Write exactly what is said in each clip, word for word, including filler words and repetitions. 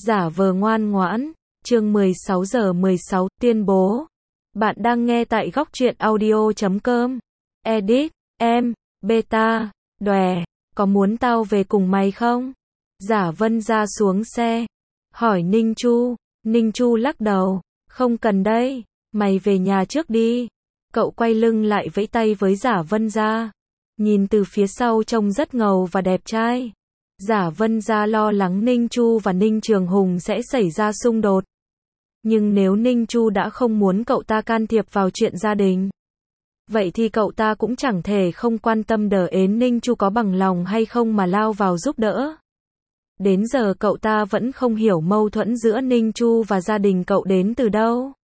Giả vờ ngoan ngoãn, chương mười sáu giờ mười sáu, tuyên bố. Bạn đang nghe tại góc truyện audio chấm com. Edit, em, beta, đòe, có muốn tao về cùng mày không? Giả Vân ra xuống xe, hỏi Ninh Chu. Ninh Chu lắc đầu, không cần đây, mày về nhà trước đi. Cậu quay lưng lại vẫy tay với Giả Vân ra. Nhìn từ phía sau trông rất ngầu và đẹp trai. Giả Vân ra lo lắng Ninh Chu và Ninh Trường Hùng sẽ xảy ra xung đột. Nhưng nếu Ninh Chu đã không muốn cậu ta can thiệp vào chuyện gia đình, vậy thì cậu ta cũng chẳng thể không quan tâm đờ ến Ninh Chu có bằng lòng hay không mà lao vào giúp đỡ. Đến giờ cậu ta vẫn không hiểu mâu thuẫn giữa Ninh Chu và gia đình cậu đến từ đâu.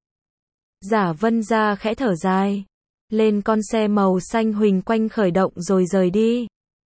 Giả Vân ra khẽ thở dài, lên con xe màu xanh huỳnh quanh khởi động rồi rời đi.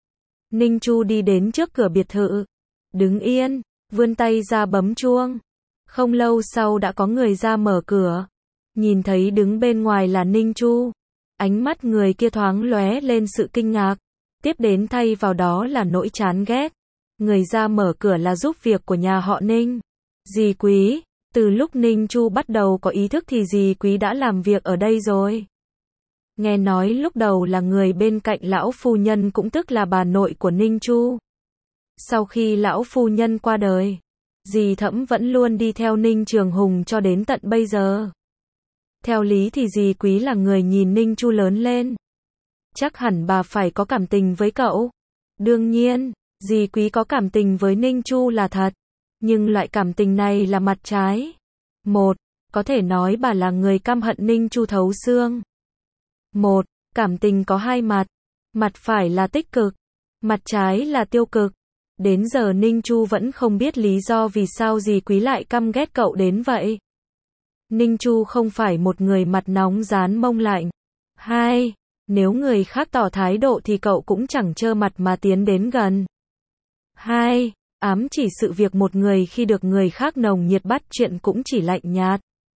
Ninh Chu đi đến trước cửa biệt thự, đứng yên, vươn tay ra bấm chuông. Không lâu sau đã có người ra mở cửa. Nhìn thấy đứng bên ngoài là Ninh Chu, ánh mắt người kia thoáng lóe lên sự kinh ngạc, tiếp đến thay vào đó là nỗi chán ghét. Người ra mở cửa là giúp việc của nhà họ Ninh. Dì Quý, từ lúc Ninh Chu bắt đầu có ý thức thì dì Quý đã làm việc ở đây rồi. Nghe nói lúc đầu là người bên cạnh lão phu nhân, cũng tức là bà nội của Ninh Chu. Sau khi lão phu nhân qua đời, dì Thẩm vẫn luôn đi theo Ninh Trường Hùng cho đến tận bây giờ. Theo lý thì dì Quý là người nhìn Ninh Chu lớn lên. Chắc hẳn bà phải có cảm tình với cậu. Đương nhiên, dì Quý có cảm tình với Ninh Chu là thật. Nhưng loại cảm tình này là mặt trái. Một, có thể nói bà là người căm hận Ninh Chu thấu xương. Một, cảm tình có hai mặt. Mặt phải là tích cực, mặt trái là tiêu cực. Đến giờ Ninh Chu vẫn không biết lý do vì sao dì Quý lại căm ghét cậu đến vậy. Ninh Chu không phải một người mặt nóng dán mông lạnh. Hai, nếu người khác tỏ thái độ thì cậu cũng chẳng trơ mặt mà tiến đến gần. Hai, ám chỉ sự việc một người khi được người khác nồng nhiệt bắt chuyện cũng chỉ lạnh nhạt,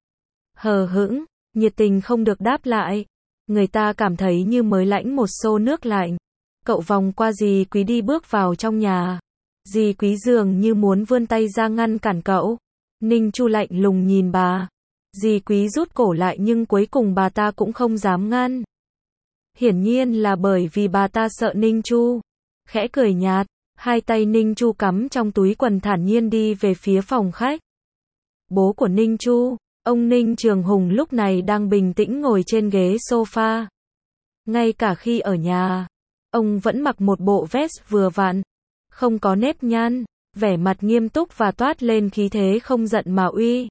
hờ hững, nhiệt tình không được đáp lại. Người ta cảm thấy như mới lãnh một xô nước lạnh. Cậu vòng qua dì Quý đi bước vào trong nhà. Dì Quý dường như muốn vươn tay ra ngăn cản cậu. Ninh Chu lạnh lùng nhìn bà. Dì Quý rút cổ lại nhưng cuối cùng bà ta cũng không dám ngăn. Hiển nhiên là bởi vì bà ta sợ Ninh Chu. Khẽ cười nhạt, hai tay Ninh Chu cắm trong túi quần thản nhiên đi về phía phòng khách. Bố của Ninh Chu, ông Ninh Trường Hùng lúc này đang bình tĩnh ngồi trên ghế sofa. Ngay cả khi ở nhà, ông vẫn mặc một bộ vest vừa vặn, không có nếp nhăn, vẻ mặt nghiêm túc và toát lên khí thế không giận mà uy.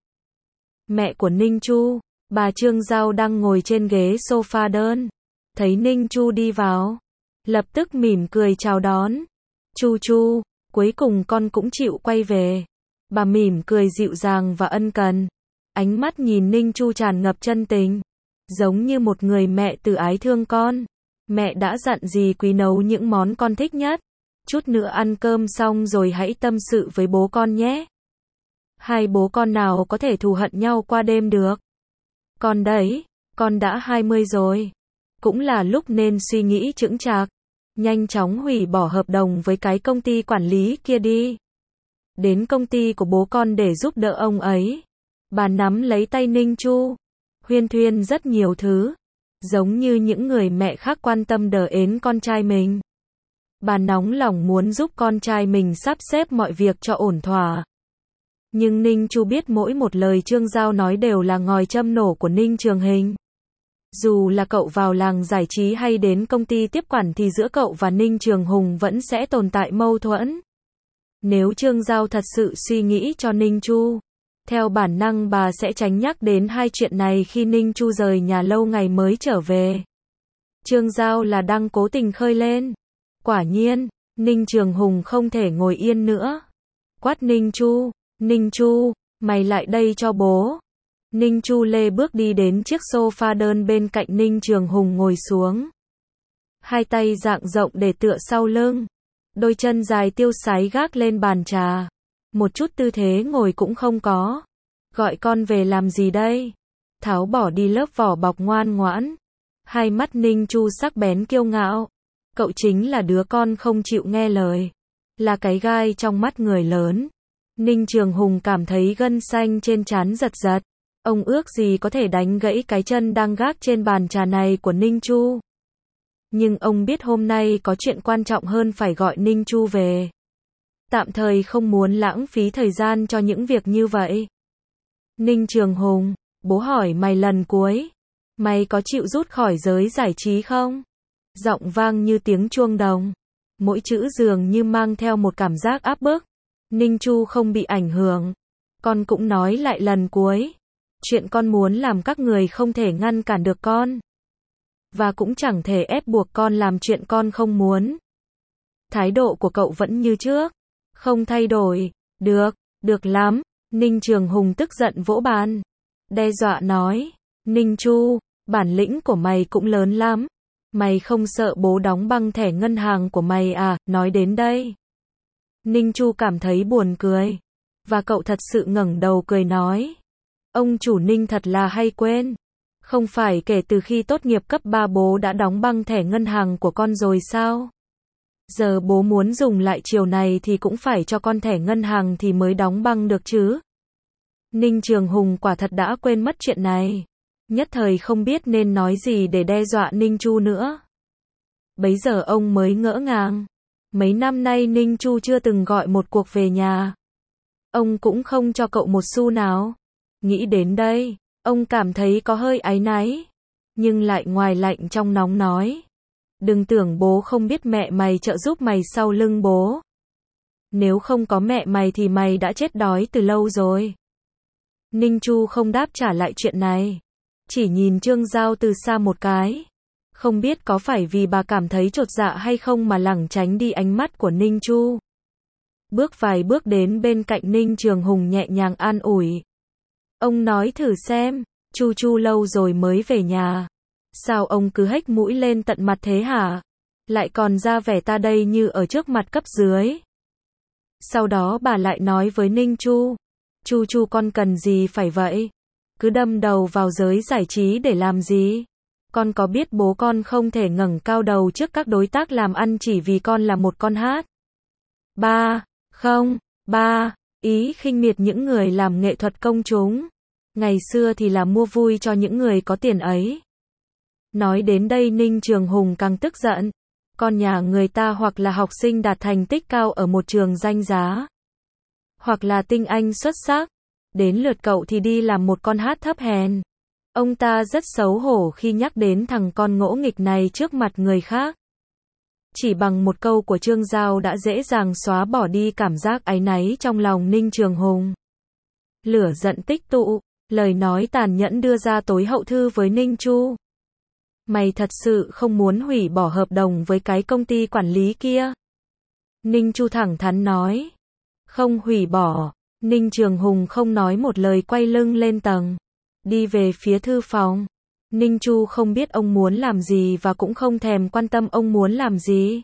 Mẹ của Ninh Chu, bà Trương Giao đang ngồi trên ghế sofa đơn, thấy Ninh Chu đi vào, lập tức mỉm cười chào đón. Chu Chu, cuối cùng con cũng chịu quay về. Bà mỉm cười dịu dàng và ân cần. Ánh mắt nhìn Ninh Chu tràn ngập chân tình, giống như một người mẹ từ ái thương con. Mẹ đã dặn dì Quý nấu những món con thích nhất. Chút nữa ăn cơm xong rồi hãy tâm sự với bố con nhé. Hai bố con nào có thể thù hận nhau qua đêm được. Con đấy, con đã hai mươi rồi. Cũng là lúc nên suy nghĩ chững chạc. Nhanh chóng hủy bỏ hợp đồng với cái công ty quản lý kia đi. Đến công ty của bố con để giúp đỡ ông ấy. Bà nắm lấy tay Ninh Chu, huyên thuyên rất nhiều thứ, giống như những người mẹ khác quan tâm đờ ến con trai mình. Bà nóng lòng muốn giúp con trai mình sắp xếp mọi việc cho ổn thỏa. Nhưng Ninh Chu biết mỗi một lời Trương Giao nói đều là ngòi châm nổ của Ninh Trường Hình. Dù là cậu vào làng giải trí hay đến công ty tiếp quản thì giữa cậu và Ninh Trường Hùng vẫn sẽ tồn tại mâu thuẫn. Nếu Trương Giao thật sự suy nghĩ cho Ninh Chu, theo bản năng bà sẽ tránh nhắc đến hai chuyện này khi Ninh Chu rời nhà lâu ngày mới trở về. Trương Giao là đang cố tình khơi lên. Quả nhiên, Ninh Trường Hùng không thể ngồi yên nữa. Quát Ninh Chu, Ninh Chu, mày lại đây cho bố. Ninh Chu lê bước đi đến chiếc sofa đơn bên cạnh Ninh Trường Hùng ngồi xuống. Hai tay dang rộng để tựa sau lưng. Đôi chân dài tiêu sái gác lên bàn trà. Một chút tư thế ngồi cũng không có. Gọi con về làm gì đây? Tháo bỏ đi lớp vỏ bọc ngoan ngoãn. Hai mắt Ninh Chu sắc bén kiêu ngạo. Cậu chính là đứa con không chịu nghe lời. Là cái gai trong mắt người lớn. Ninh Trường Hùng cảm thấy gân xanh trên trán giật giật. Ông ước gì có thể đánh gãy cái chân đang gác trên bàn trà này của Ninh Chu. Nhưng ông biết hôm nay có chuyện quan trọng hơn phải gọi Ninh Chu về. Tạm thời không muốn lãng phí thời gian cho những việc như vậy. Ninh Trường Hùng, bố hỏi mày lần cuối. Mày có chịu rút khỏi giới giải trí không? Giọng vang như tiếng chuông đồng. Mỗi chữ dường như mang theo một cảm giác áp bức. Ninh Chu không bị ảnh hưởng. Con cũng nói lại lần cuối. Chuyện con muốn làm các người không thể ngăn cản được con. Và cũng chẳng thể ép buộc con làm chuyện con không muốn. Thái độ của cậu vẫn như trước. Không thay đổi. Được, được lắm. Ninh Trường Hùng tức giận vỗ bàn. Đe dọa nói. Ninh Chu, bản lĩnh của mày cũng lớn lắm. Mày không sợ bố đóng băng thẻ ngân hàng của mày à? Nói đến đây. Ninh Chu cảm thấy buồn cười. Và cậu thật sự ngẩng đầu cười nói. Ông chủ Ninh thật là hay quên. Không phải kể từ khi tốt nghiệp cấp ba bố đã đóng băng thẻ ngân hàng của con rồi sao? Giờ bố muốn dùng lại chiều này thì cũng phải cho con thẻ ngân hàng thì mới đóng băng được chứ. Ninh Trường Hùng quả thật đã quên mất chuyện này. Nhất thời không biết nên nói gì để đe dọa Ninh Chu nữa. Bấy giờ ông mới ngỡ ngàng. Mấy năm nay Ninh Chu chưa từng gọi một cuộc về nhà. Ông cũng không cho cậu một xu nào. Nghĩ đến đây, ông cảm thấy có hơi áy náy. Nhưng lại ngoài lạnh trong nóng nói. Đừng tưởng bố không biết mẹ mày trợ giúp mày sau lưng bố. Nếu không có mẹ mày thì mày đã chết đói từ lâu rồi. Ninh Chu không đáp trả lại chuyện này. Chỉ nhìn Trương Giao từ xa một cái. Không biết có phải vì bà cảm thấy chột dạ hay không mà lảng tránh đi ánh mắt của Ninh Chu. Bước vài bước đến bên cạnh Ninh Trường Hùng nhẹ nhàng an ủi. Ông nói thử xem, Chu Chu lâu rồi mới về nhà. Sao ông cứ hếch mũi lên tận mặt thế hả? Lại còn ra vẻ ta đây như ở trước mặt cấp dưới. Sau đó bà lại nói với Ninh Chu. Chu Chu con cần gì phải vậy? Cứ đâm đầu vào giới giải trí để làm gì? Con có biết bố con không thể ngẩng cao đầu trước các đối tác làm ăn chỉ vì con là một con hát? Ba, không, ba, ý khinh miệt những người làm nghệ thuật công chúng. Ngày xưa thì là mua vui cho những người có tiền ấy. Nói đến đây Ninh Trường Hùng càng tức giận. Con nhà người ta hoặc là học sinh đạt thành tích cao ở một trường danh giá. Hoặc là tinh anh xuất sắc. Đến lượt cậu thì đi làm một con hát thấp hèn. Ông ta rất xấu hổ khi nhắc đến thằng con ngỗ nghịch này trước mặt người khác. Chỉ bằng một câu của Trương Giao đã dễ dàng xóa bỏ đi cảm giác áy náy trong lòng Ninh Trường Hùng. Lửa giận tích tụ, lời nói tàn nhẫn đưa ra tối hậu thư với Ninh Chu. Mày thật sự không muốn hủy bỏ hợp đồng với cái công ty quản lý kia? Ninh Chu thẳng thắn nói. Không hủy bỏ. Ninh Trường Hùng không nói một lời quay lưng lên tầng. Đi về phía thư phòng. Ninh Chu không biết ông muốn làm gì và cũng không thèm quan tâm ông muốn làm gì.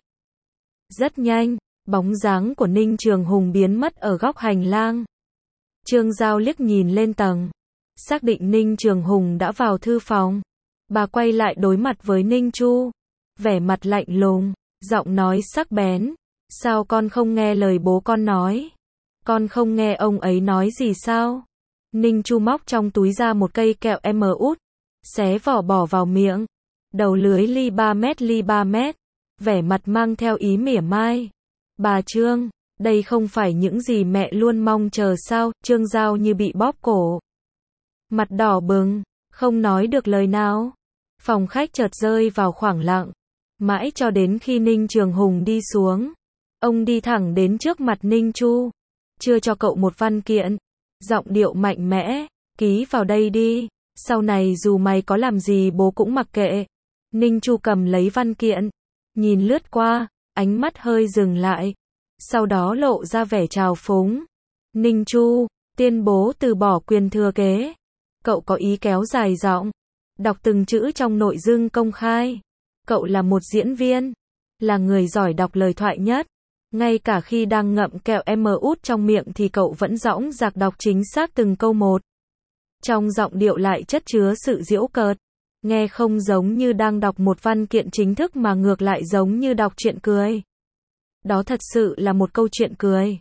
Rất nhanh, bóng dáng của Ninh Trường Hùng biến mất ở góc hành lang. Trương Giao liếc nhìn lên tầng. Xác định Ninh Trường Hùng đã vào thư phòng. Bà quay lại đối mặt với Ninh Chu. Vẻ mặt lạnh lùng, giọng nói sắc bén. Sao con không nghe lời bố con nói? Con không nghe ông ấy nói gì sao? Ninh Chu móc trong túi ra một cây kẹo em út. Xé vỏ bỏ vào miệng. Đầu lưới ly ba mét ly ba mét. Vẻ mặt mang theo ý mỉa mai. Bà Trương, đây không phải những gì mẹ luôn mong chờ sao? Trương Giao như bị bóp cổ. Mặt đỏ bừng, không nói được lời nào. Phòng khách chợt rơi vào khoảng lặng. Mãi cho đến khi Ninh Trường Hùng đi xuống. Ông đi thẳng đến trước mặt Ninh Chu. Chưa cho cậu một văn kiện. Giọng điệu mạnh mẽ. Ký vào đây đi. Sau này dù mày có làm gì bố cũng mặc kệ. Ninh Chu cầm lấy văn kiện. Nhìn lướt qua. Ánh mắt hơi dừng lại. Sau đó lộ ra vẻ trào phúng. Ninh Chu, tuyên bố từ bỏ quyền thừa kế. Cậu có ý kéo dài giọng. Đọc từng chữ trong nội dung công khai. Cậu là một diễn viên. Là người giỏi đọc lời thoại nhất. Ngay cả khi đang ngậm kẹo em út trong miệng thì cậu vẫn dõng dạc đọc chính xác từng câu một. Trong giọng điệu lại chất chứa sự giễu cợt. Nghe không giống như đang đọc một văn kiện chính thức mà ngược lại giống như đọc chuyện cười. Đó thật sự là một câu chuyện cười.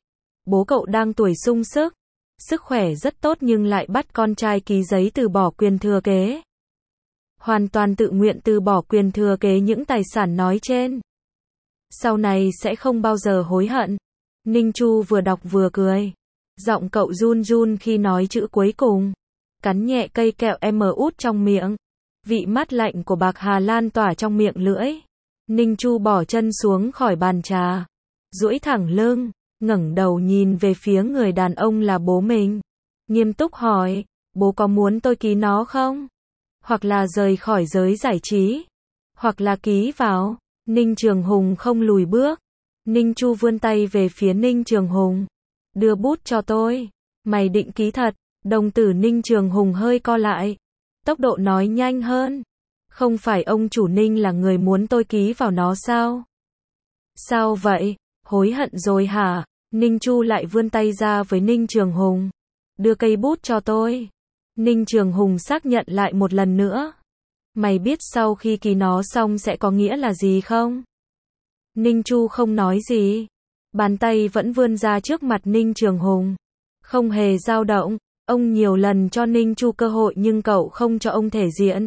bố cậu đang tuổi sung sức, sức khỏe rất tốt nhưng lại bắt con trai ký giấy từ bỏ quyền thừa kế. Hoàn toàn tự nguyện từ bỏ quyền thừa kế những tài sản nói trên. Sau này sẽ không bao giờ hối hận. Ninh Chu vừa đọc vừa cười. Giọng cậu run run khi nói chữ cuối cùng. Cắn nhẹ cây kẹo em út trong miệng. Vị mát lạnh của bạc hà lan tỏa trong miệng lưỡi. Ninh Chu bỏ chân xuống khỏi bàn trà. Duỗi thẳng lưng, ngẩng đầu nhìn về phía người đàn ông là bố mình. Nghiêm túc hỏi, bố có muốn tôi ký nó không? Hoặc là rời khỏi giới giải trí? Hoặc là ký vào? Ninh Trường Hùng không lùi bước. Ninh Chu vươn tay về phía Ninh Trường Hùng. Đưa bút cho tôi. Mày định ký thật? Đồng tử Ninh Trường Hùng hơi co lại. Tốc độ nói nhanh hơn. Không phải ông chủ Ninh là người muốn tôi ký vào nó sao? Sao vậy? Hối hận rồi hả? Ninh Chu lại vươn tay ra với Ninh Trường Hùng. Đưa cây bút cho tôi. Ninh Trường Hùng xác nhận lại một lần nữa. Mày biết sau khi ký nó xong sẽ có nghĩa là gì không? Ninh Chu không nói gì. Bàn tay vẫn vươn ra trước mặt Ninh Trường Hùng. Không hề dao động. Ông nhiều lần cho Ninh Chu cơ hội nhưng cậu không cho ông thể diện.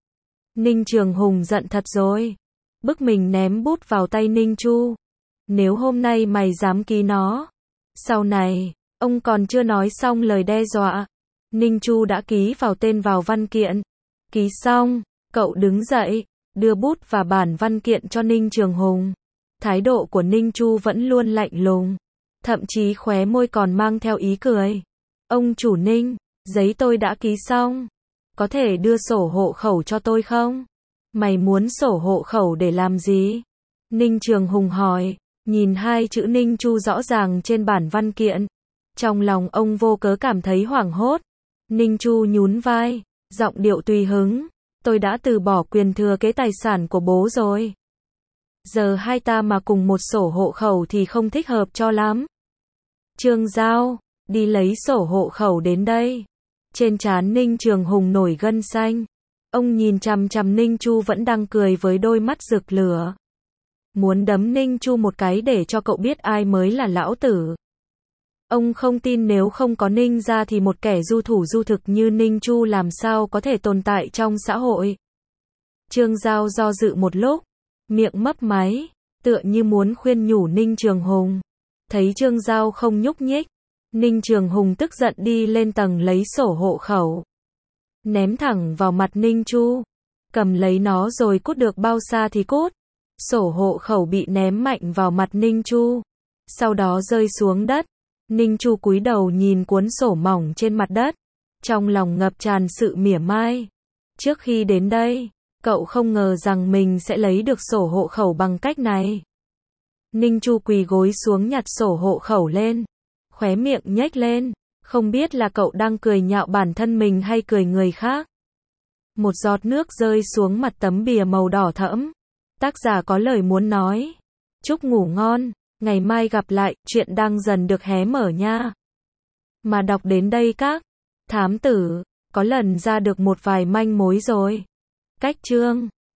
Ninh Trường Hùng giận thật rồi. Bức mình ném bút vào tay Ninh Chu. Nếu hôm nay mày dám ký nó, sau này, ông còn chưa nói xong lời đe dọa. Ninh Chu đã ký vào tên vào văn kiện. Ký xong, cậu đứng dậy, đưa bút và bản văn kiện cho Ninh Trường Hùng. Thái độ của Ninh Chu vẫn luôn lạnh lùng. Thậm chí khóe môi còn mang theo ý cười. Ông chủ Ninh, giấy tôi đã ký xong. Có thể đưa sổ hộ khẩu cho tôi không? Mày muốn sổ hộ khẩu để làm gì? Ninh Trường Hùng hỏi. Nhìn hai chữ Ninh Chu rõ ràng trên bản văn kiện. Trong lòng ông vô cớ cảm thấy hoảng hốt. Ninh Chu nhún vai, giọng điệu tùy hứng. Tôi đã từ bỏ quyền thừa kế tài sản của bố rồi. Giờ hai ta mà cùng một sổ hộ khẩu thì không thích hợp cho lắm. Trương Giao, đi lấy sổ hộ khẩu đến đây. Trên trán Ninh Trường Hùng nổi gân xanh. Ông nhìn chằm chằm Ninh Chu vẫn đang cười với đôi mắt rực lửa. Muốn đấm Ninh Chu một cái để cho cậu biết ai mới là lão tử. Ông không tin nếu không có Ninh gia thì một kẻ du thủ du thực như Ninh Chu làm sao có thể tồn tại trong xã hội. Trương Giao do dự một lúc, miệng mấp máy, tựa như muốn khuyên nhủ Ninh Trường Hùng. Thấy Trương Giao không nhúc nhích, Ninh Trường Hùng tức giận đi lên tầng lấy sổ hộ khẩu. Ném thẳng vào mặt Ninh Chu. Cầm lấy nó rồi cút được bao xa thì cút. Sổ hộ khẩu bị ném mạnh vào mặt Ninh Chu. Sau đó rơi xuống đất. Ninh Chu cúi đầu nhìn cuốn sổ mỏng trên mặt đất. Trong lòng ngập tràn sự mỉa mai. Trước khi đến đây, cậu không ngờ rằng mình sẽ lấy được sổ hộ khẩu bằng cách này. Ninh Chu quỳ gối xuống nhặt sổ hộ khẩu lên. Khóe miệng nhếch lên. Không biết là cậu đang cười nhạo bản thân mình hay cười người khác. Một giọt nước rơi xuống mặt tấm bìa màu đỏ thẫm. Tác giả có lời muốn nói. Chúc ngủ ngon, ngày mai gặp lại, chuyện đang dần được hé mở nha. Mà đọc đến đây các thám tử, có lần ra được một vài manh mối rồi. Cách chương